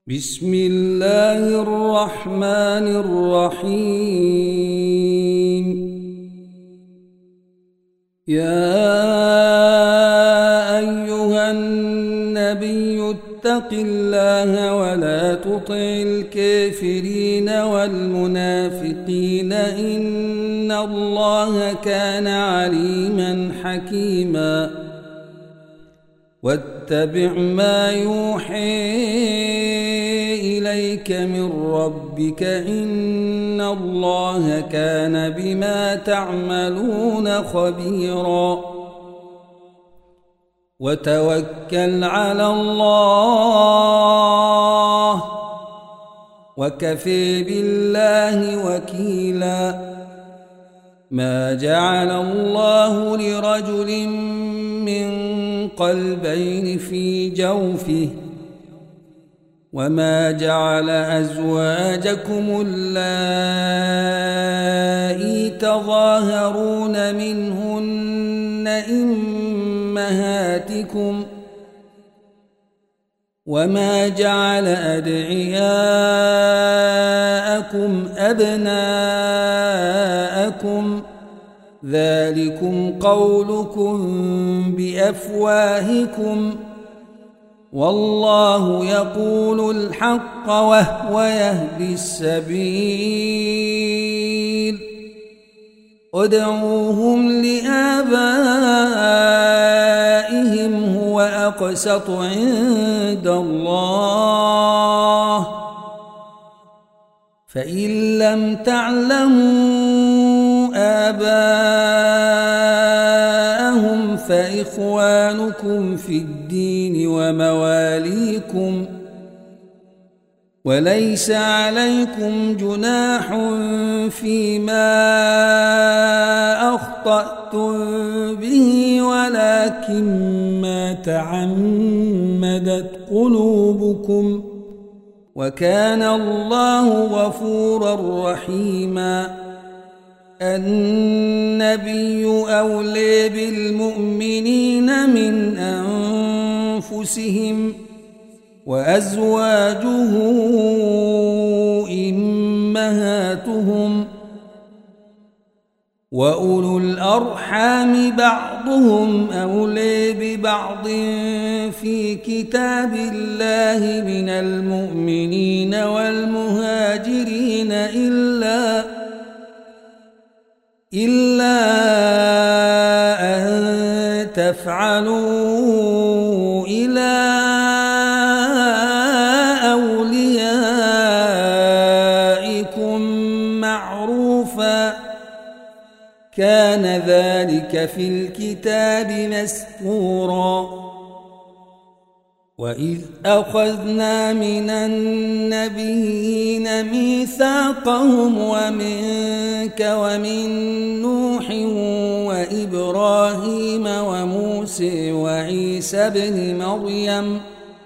بسم الله الرحمن الرحيم. يا أيها النبي اتق الله ولا تطع الكافرين والمنافقين إن الله كان عليما حكيما. واتبع ما يوحي إليك من ربك إن الله كان بما تعملون خبيرا. وتوكل على الله وكفى بالله وكيلا. ما جعل الله لرجل من قلبين في جوفه وما جعل أزواجكم اللائي تظاهرون منهن أمهاتكم وما جعل أدعياءكم أبناءكم ذلكم قولكم بأفواهكم والله يقول الحق وهو يهدي السبيل. ادعوهم لآبائهم هو أقسط عند الله فإن لم تعلموا آباءهم فإخوانكم في الدين ومواليكم وليس عليكم جناح فيما أخطأتم به ولكن ما تعمدت قلوبكم وكان الله غفورا رحيما. النبي أولى بالمؤمنين من أنفسهم وأزواجه أمهاتهم وأولو الأرحام بعضهم أولى ببعض في كتاب الله من المؤمنين والمهاجرين إلا أن تفعلوا إلى أوليائكم معروفا كان ذلك في الكتاب مسطورا. وإذ أخذنا من النبيين ميثاقهم ومنك ومن نوح وإبراهيم وموسى وعيسى بن مريم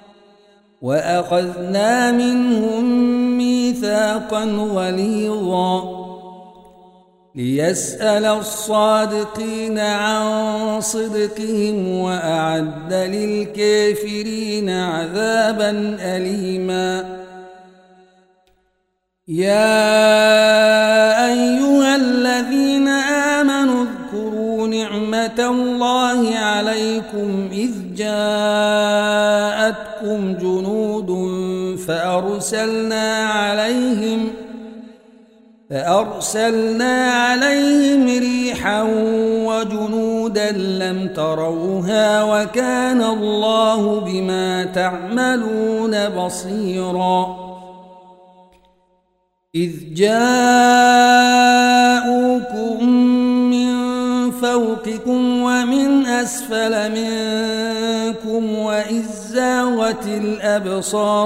وأخذنا منهم ميثاقا غليظا ليسأل الصادقين عن صدقهم وأعد للكافرين عذابا أليما. يا أيها الذين آمنوا اذكروا نعمة الله عليكم إذ جاءتكم جنود فأرسلنا عليهم ريحا وجنودا لم تروها وكان الله بما تعملون بصيرا. إذ جاءوكم من فوقكم ومن أسفل منكم وإذ زاغت الأبصار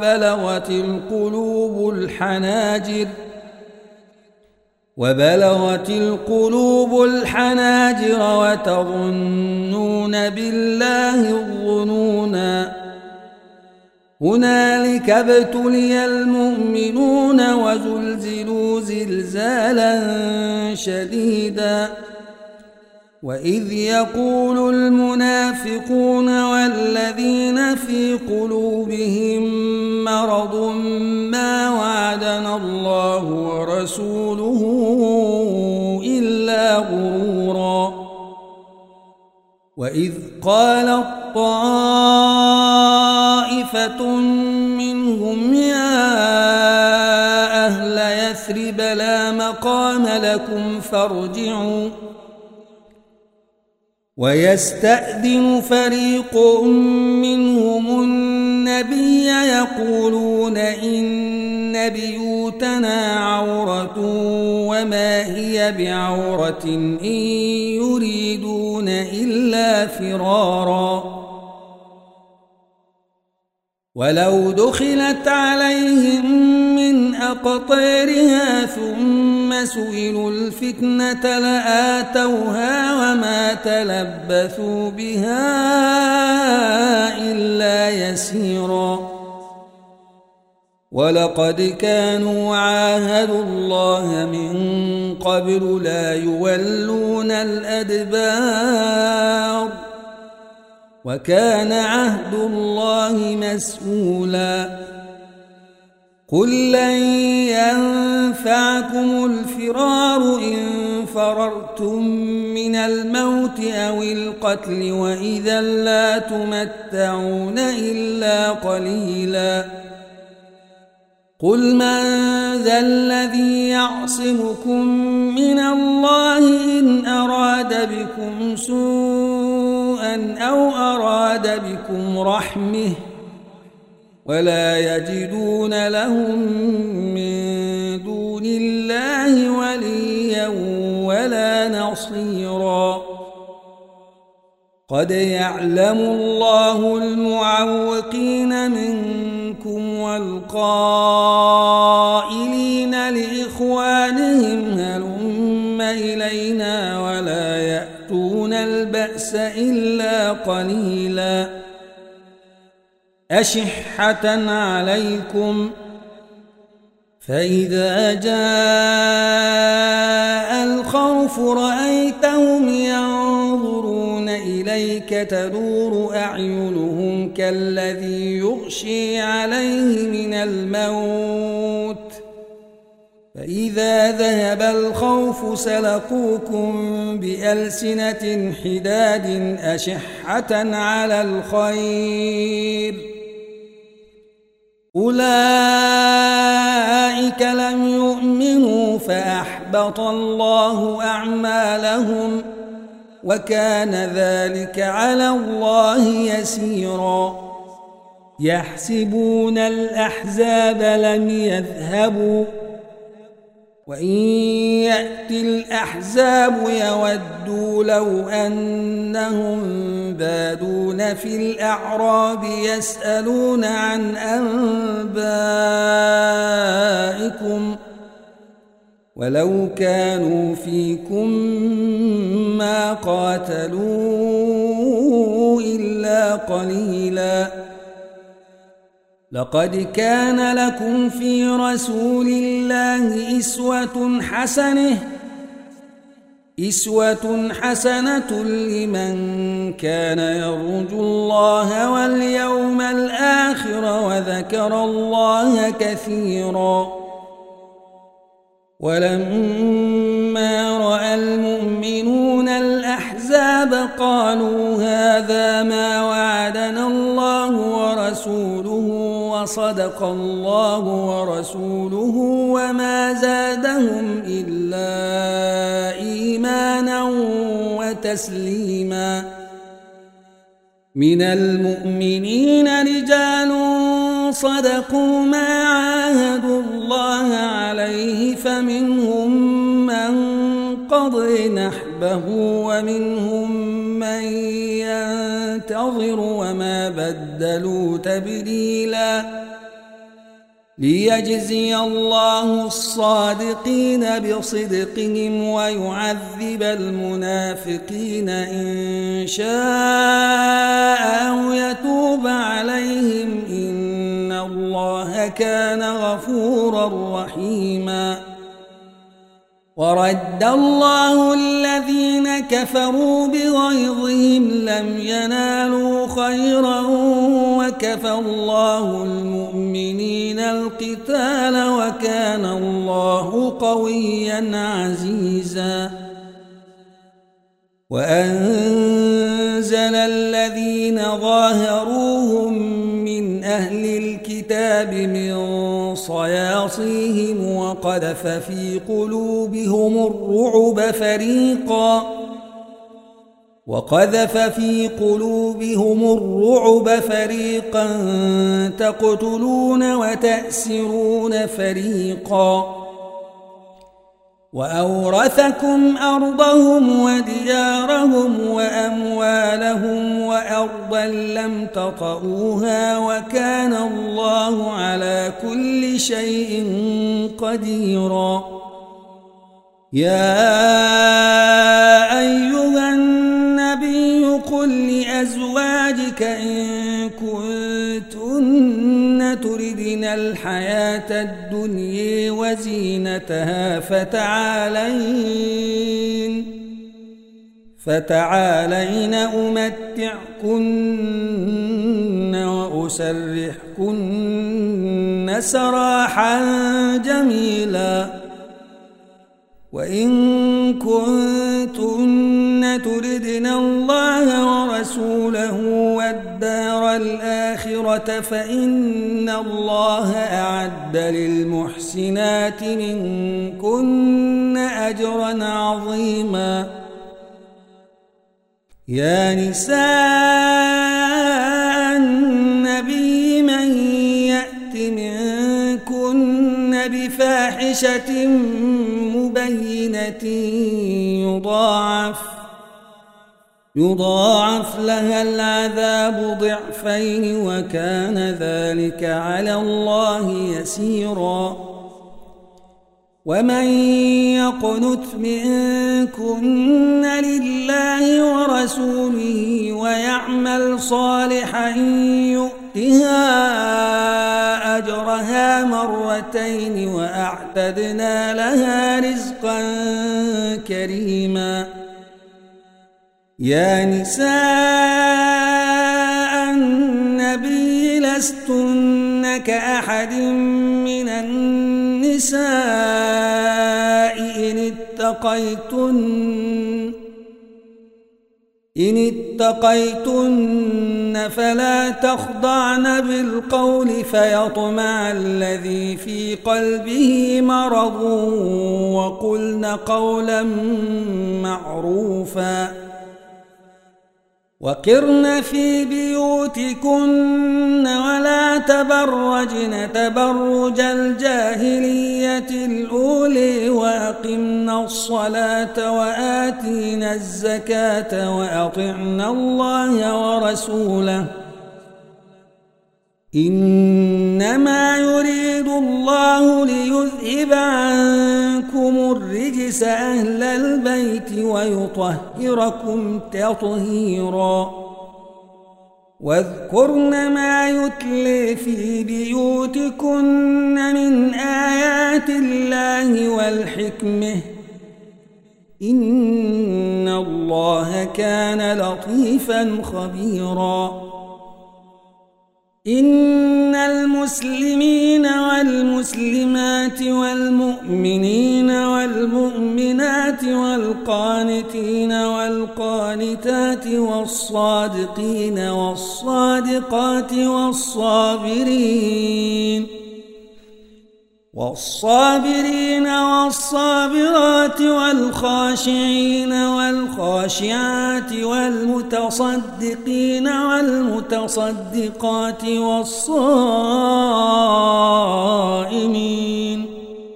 وبلغت القلوب الحناجر وتظنون بالله الظنونا. هنالك ابتلي المؤمنون وزلزلوا زلزالا شديدا وإذ يقول المنافقون والذين في قلوبهم مرض ما وعدنا الله ورسوله إلا غرورا وإذ قالت طائفة منهم يا أهل يثرب لا مقام لكم فارجعوا ويستأذن فريق منهم النبي يقولون إن بيوتنا عورة وما هي بعورة إن يريدون إلا فرارا ولو دخلت عليهم من أقطارها ثم سئلوا الفتنة لآتوها وما تلبثوا بها إلا يسيرا ولقد كانوا عاهدوا الله من قبل لا يولون الأدبار وكان عهد الله مسؤولا قل لن ينفعكم الفرار إن فررتم من الموت أو القتل وإذا لا تمتعون إلا قليلا قل من ذا الذي يعصمكم من الله إن أراد بكم سوءا أو أراد بكم رحمه ولا يجدون لهم من دون الله وليا ولا نصيرا قد يعلم الله المعوقين منكم والقائلين لإخوانهم هلم إلينا ولا يأتون البأس إلا قليلا أشحة عليكم فإذا جاء الخوف رأيتهم ينظرون إليك تدور أعينهم كالذي يغشي عليه من الموت فإذا ذهب الخوف سلقوكم بألسنة حداد أشحة على الخير أولئك لم يؤمنوا فأحبط الله أعمالهم وكان ذلك على الله يسيرا يحسبون الأحزاب لم يذهبوا وإن يأتي الأحزاب يودوا لو أنهم بادون في الأعراب يسألون عن أنبائكم ولو كانوا فيكم ما قاتلوا إلا قليلا لقد كان لكم في رسول الله إسوة حسنة لمن كان يرجو الله واليوم الآخر وذكر الله كثيرا ولما رأى المؤمنون الأحزاب قالوا هذا ما وعدنا الله ورسوله وصدق الله ورسوله وما زادهم إلا إيمانا وتسليما من المؤمنين رجال صدقوا ما عاهدوا الله عليه فمنهم من قضى نحبه ومنهم من ينتظر وما بدلوا تبديلا ليجزي الله الصادقين بصدقهم ويعذب المنافقين إن شاء أو يتوب عليهم إن الله كان غفورا رحيما ورد الله الذين كفروا بغيظهم لم ينالوا خيرا وكفى الله المؤمنين القتال وكان الله قويا عزيزا وأنزل الذين ظاهروهم من أهل الكتاب من صياصيهم وقذف في قلوبهم الرعب فريقا تقتلون وتأسرون فريقا وأورثكم أرضهم وديارهم وأموالهم وأرضا لم تطئوها وكان الله على كل شيء قديرا يا أيها النبي قل لأزواجك إن كنتن تردن الحياة الدنيا وزينتها فتعالين أمتعكن وأسرحكن سراحا جميلا وإن كنتن تردن الله ورسوله والدار الآخرة فإن الله أعد للمحسنات منكن أجرا عظيما يا نساء النبي من يأت منكن بفاحشة مبينة يضاعف لها العذاب ضعفين وكان ذلك على الله يسيرا ومن يقنت منكن لله ورسوله ويعمل صالحا يؤتها أجرها مرتين وأعتدنا لها رزقا كريما يا نساء النبي لستن كأحد من النساء إن اتقيتن فلا تخضعن بالقول فيطمع الذي في قلبه مرض وقلن قولا معروفا وقرن في بيوتكن ولا تبرجن تبرج الجاهلية الأولى وأقمنا الصلاة وآتينا الزكاة وأطعنا الله ورسوله إنما يريد الله ليذهب عنكم الرجس أهل البيت ويطهركم تطهيرا واذكرن ما يتلي في بيوتكن من آيات الله والحكمة إن الله كان لطيفا خبيرا إن المسلمين والمسلمات والمؤمنين والمؤمنات والقانتين والقانتات والصادقين والصادقات والصابرين والصابرات والخاشعين والخاشعات والمتصدقين والمتصدقات والصائمين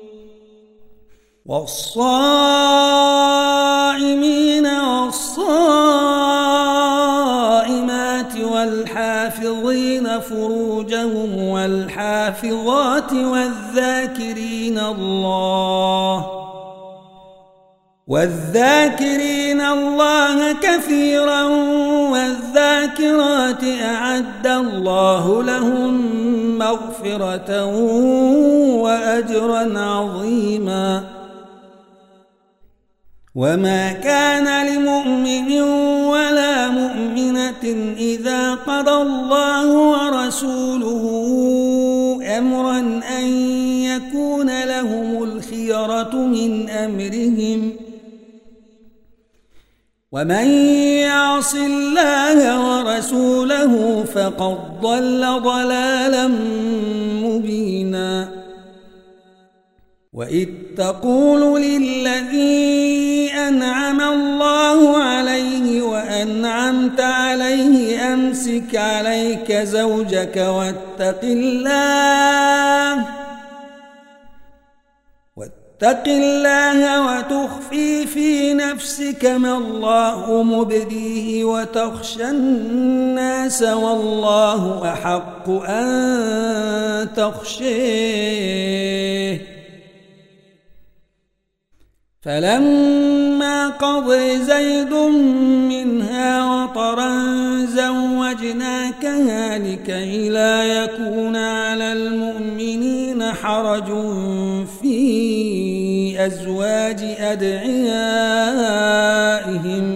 والصائمات والحافظين فروجهم والحافظات والذاكرين الله كثيرا والذاكرات أعد الله لهم مغفرة وأجرا عظيما وما كان لمؤمن ولا مؤمنة إذا قضى الله ورسوله أمرا أن يكون لهم الخيرة من أمرهم ومن يعص الله ورسوله فقد ضل ضلالا مبينا وإذ تقول للذي أنعم الله عليه وأنعمت عليه أمسك عليك زوجك واتق الله وتخفي في نفسك ما الله مبديه وتخشى الناس والله أحق أن تخشيه فلما قضى زيد منها وطرا زوجناكها لكي لا يكون على المؤمنين حرج في أزواج أدعيائهم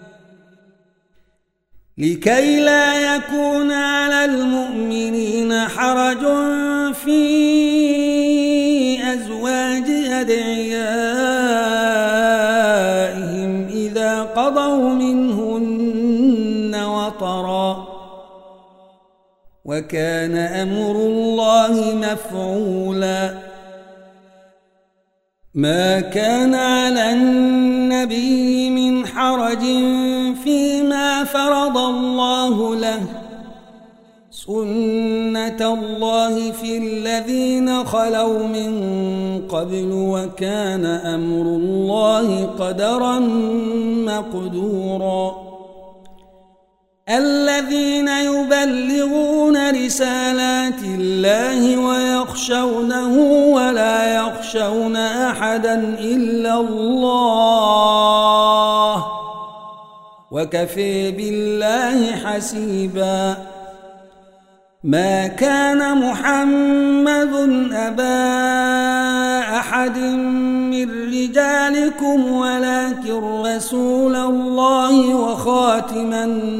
إذا قضوا منهن وطرا وكان أمر الله مفعولا ما كان على النبي من حرج فيما فرض الله له سنة الله في الذين خلوا من قبل وكان أمر الله قدرا مقدورا الذين يبلغون رسالات الله ويخشونه ولا يخشون أحدا إلا الله وكفى بالله حسيبا ما كان محمد أبا أحد من رجالكم ولكن رسول الله وخاتم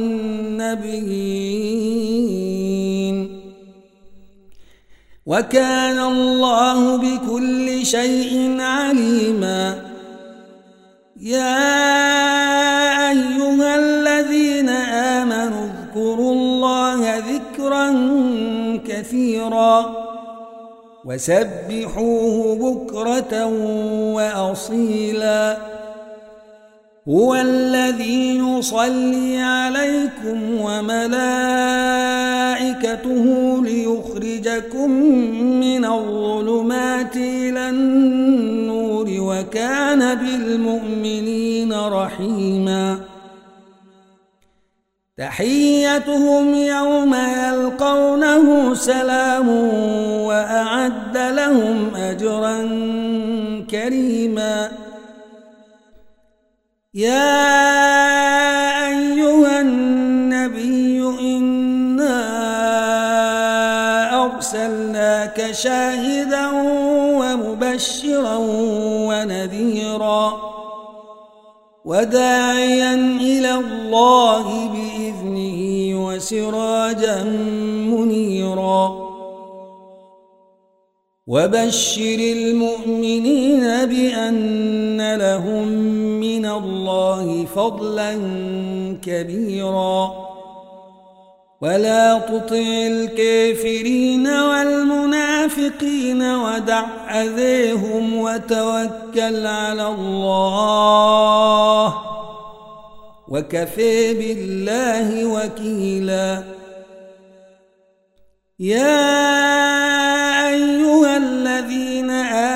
النبيين وكان الله بكل شيء عليما يا أيها الذين آمنوا اذكروا الله ذكرا كثيرا وسبحوه بكرة وأصيلا هو الذي يصلي عليكم وملائكته ليخرجكم من الظلمات إلى النور وكان بالمؤمنين رحيما تحيتهم يوم يلقونه سلام وأعد لهم أجرا كريما يا أيها النبي إنا أرسلناك شاهدا ومبشرا ونذيرا وداعيا إلى الله بإذنه وسراجا منيرا وبشر المؤمنين بأن لهم من الله فضلا كبيرا ولا تطع الكافرين والمنافقين ودع أذيهم وتوكل على الله وكفى بالله وكيلا يا أيها الذين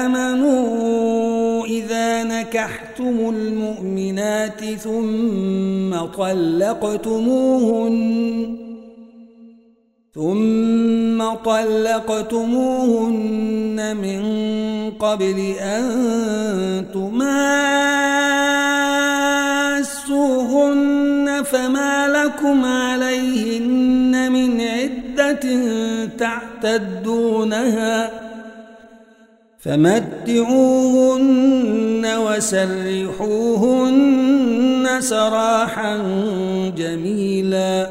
آمنوا إذا نكحتم المؤمنات ثم طلقتموهن من قبل أن تماسوهن فما لكم عليهن من عدة تعتدونها فمتعوهن وسرحوهن سراحا جميلا.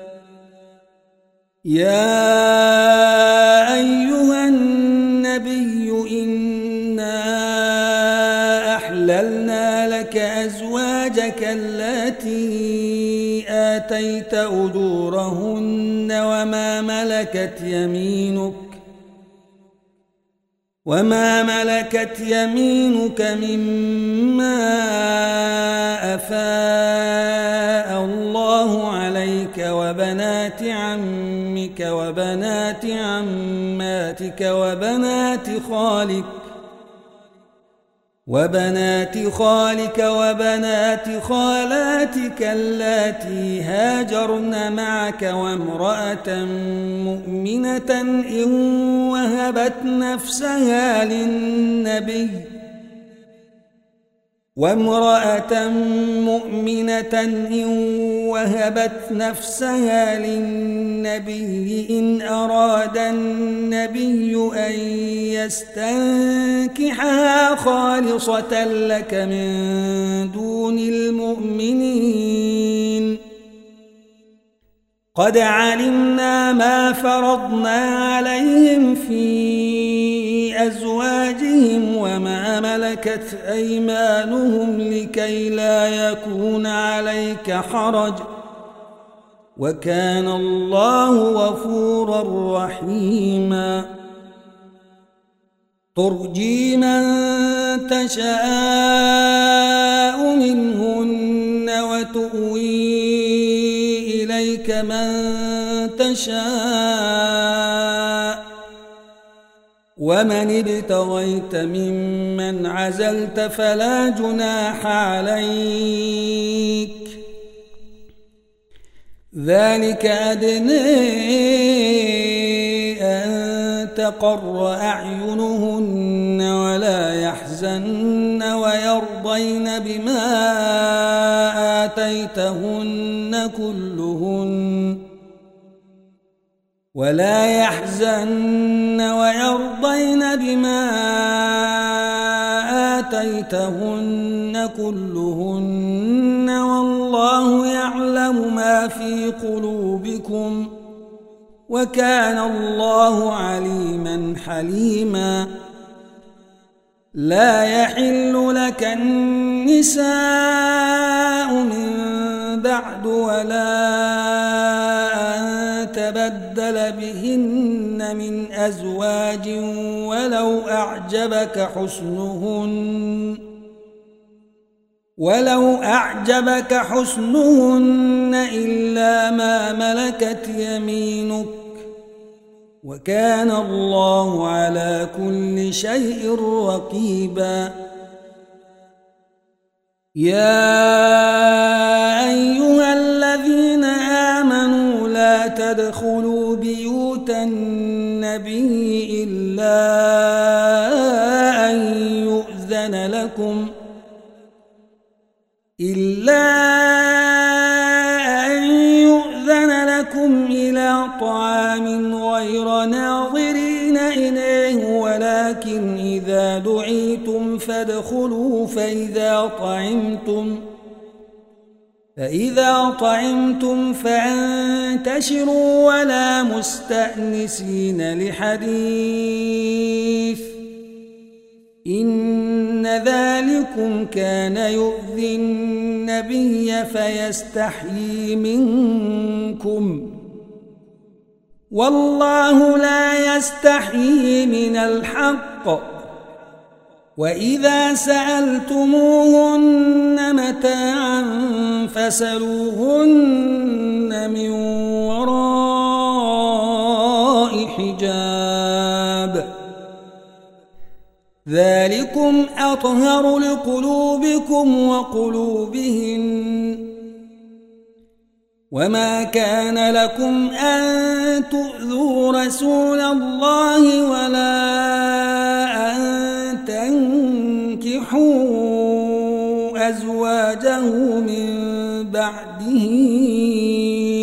يا أيها النبي إنا أحللنا لك أزواجك التي آتيت أجورهن وما ملكت يمينك مما أفاء الله عليك وبنات عمك وبنات عماتك وبنات خالك وبنات خالاتك اللاتي هاجرن معك وامرأة مؤمنة إن وهبت نفسها للنبي إن أراد النبي أن يستنكحها خالصة لك من دون المؤمنين. قد علمنا ما فرضنا عليهم في أزواجهم وما ملكت أيمانهم لكي لا يكون عليك حرج وكان الله غفورا رحيما. ترجي من تشاء منهن وتؤوي إليك من تشاء ومن ابتغيت ممن عزلت فلا جناح عليك. ذلك أدنى أن تقر أعينهن ولا يحزن ويرضين بما آتيتهن كلهن والله يعلم ما في قلوبكم وكان الله عليما حليما. لا يحل لك النساء من بعد ولا أن تبدل بهن من أزواج ولو أعجبك حسنهن إلا ما ملكت يمينك وكان الله على كل شيء رقيبا. يا أيها الذين آمنوا لا تدخلوا بيوت النبي إلا أن يؤذن لكم إلى طعام غير ناظرين إليه ولكن إذا دعيتم فادخلوا فإذا طعمتم فانتشروا ولا مستأنسين لحديث إن ذلكم كان يؤذي النبي فيستحيي منكم والله لا يستحيي من الحق. وإذا سألتموهن متاعا فاسألوهن من وراء حجاب ذلكم أطهر لقلوبكم وقلوبهن. وما كان لكم أن تؤذوا رسول الله ولا أن تنكحوا أزواجه من بعده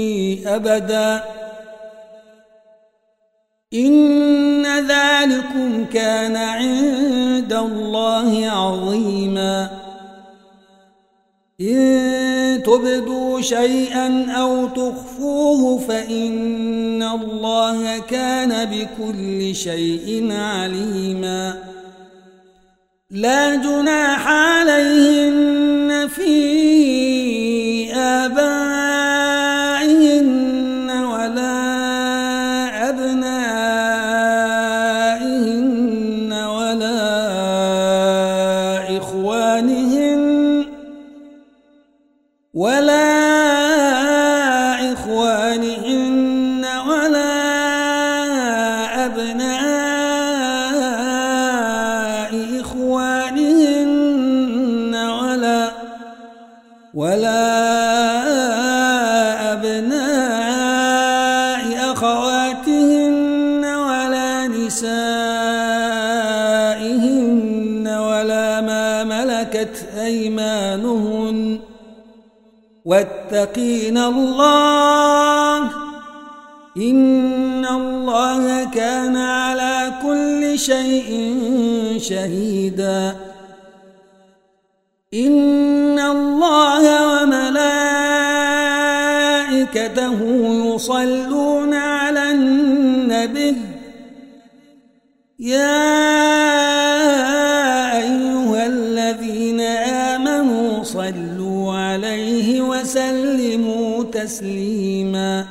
أبدا إن ذلكم كان عند الله عظيما إن تبدوا شيئا أو تخفوه فإن الله كان بكل شيء عليما لا جناح عليهن في آبائهن ولا أبنائهن ولا إخوانهن ولا أبناء إخوانهن ولا أبناء أخواتهن ولا نسائهن ولا ما ملكت أيمانهن واتقين الله إن الله كان على كل شيء شهيدا إن الله وملائكته يصلون على النبي يا أيها الذين آمنوا صلوا عليه وسلموا تسليما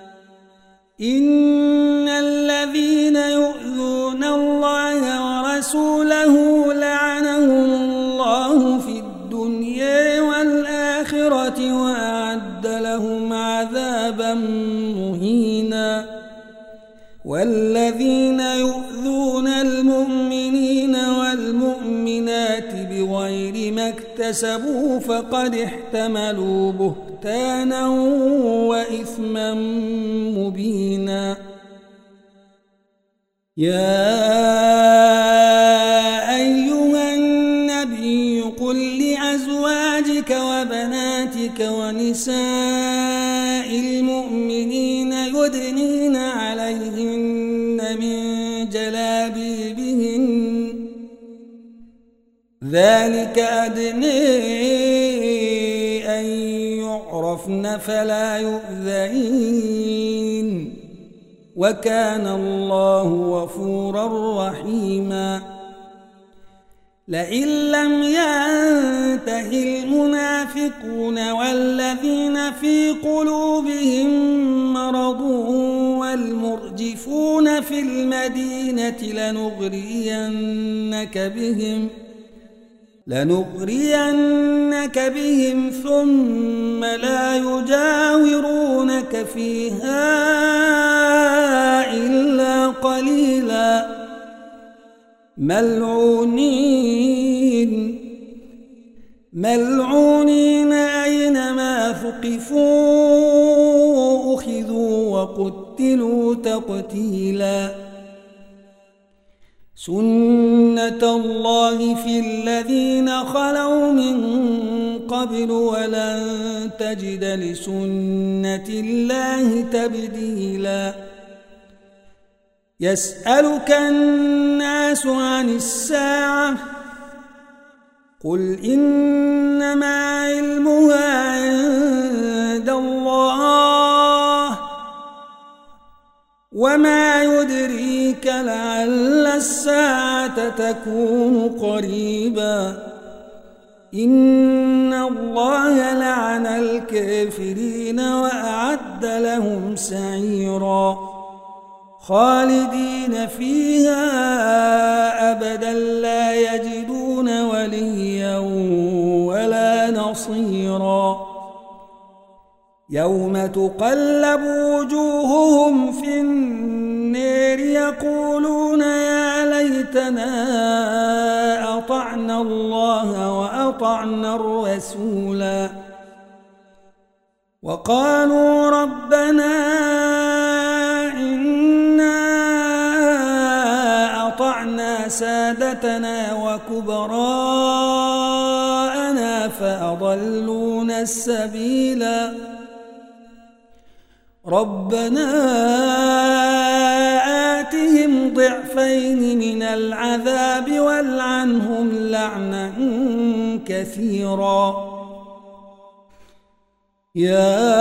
إن الذين يؤذون الله ورسوله لعنهم الله في الدنيا والآخرة وأعد لهم عذابا مهينا والذين يؤذون المؤمنين والمؤمنات بغير ما اكتسبوا فقد احتملوا بهتانا وإثما مبينا يا أيها النبي قل لأزواجك وبناتك ونساء المؤمنين يدنين عليهن من جلابيبهن ذلك أدنى أن يعرفن فلا يؤذين وكان الله غفورا رحيما لئن لم ينته المنافقون والذين في قلوبهم مرض والمرجفون في المدينة لنغرينك بهم ثم لا يجاورونك فيها إلا قليلا ملعونين أينما ثقفوا أخذوا وقتلوا تقتيلا سنة الله في الذين خلوا من قبل ولن تجد لسنة الله تبديلا يسألك الناس عن الساعة قل إنما علمها عند الله وما يدريك لعل الساعة تكون قريبا إن الله لعن الكافرين وأعد لهم سعيرا خالدين فيها أبدا لا يجدون وليا ولا نصيرا يوم تقلب وجوههم في النار يقولون يا ليتنا أطعنا الله وأطعنا الرسولا وقالوا ربنا أطعنا سادتنا وكبراءنا فأضلونا السبيلا ربنا آتهم ضعفين من العذاب والعنهم لعنا كثيرا. يا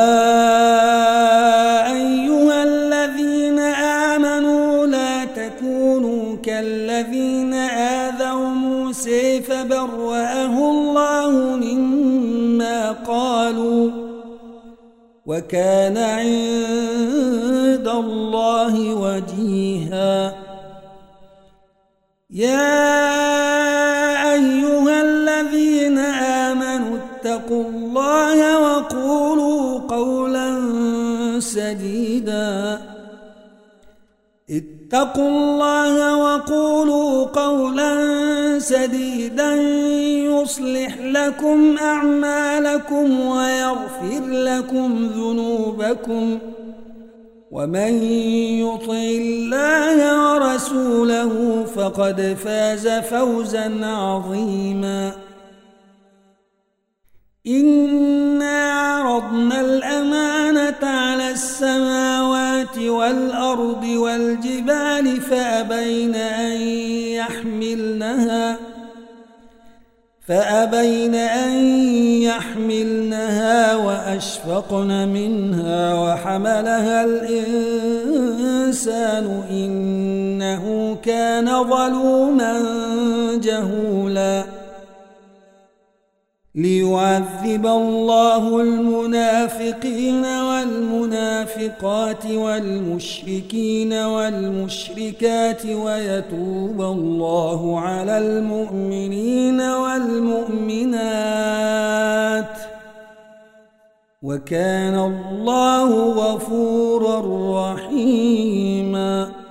أيها الذين آمنوا لا تكونوا كالذين آذوا موسى فبرأه الله مما قالوا وكان عند الله وجيها. يا أيها الذين آمنوا اتقوا الله وقولوا قولا سديدا يصلح لكم أعمالكم ويغفر لكم ذنوبكم ومن يطع الله ورسوله فقد فاز فوزا عظيما. إنا عرضنا الأمانة على السماوات والأرض والجبال فأبين أن يحملنها وأشفقن منها وحملها الإنسان إنه كان ظلوما جهولا. ليعذب الله المنافقين والمنافقات والمشركين والمشركات ويتوب الله على المؤمنين والمؤمنات وكان الله غفورا رحيما.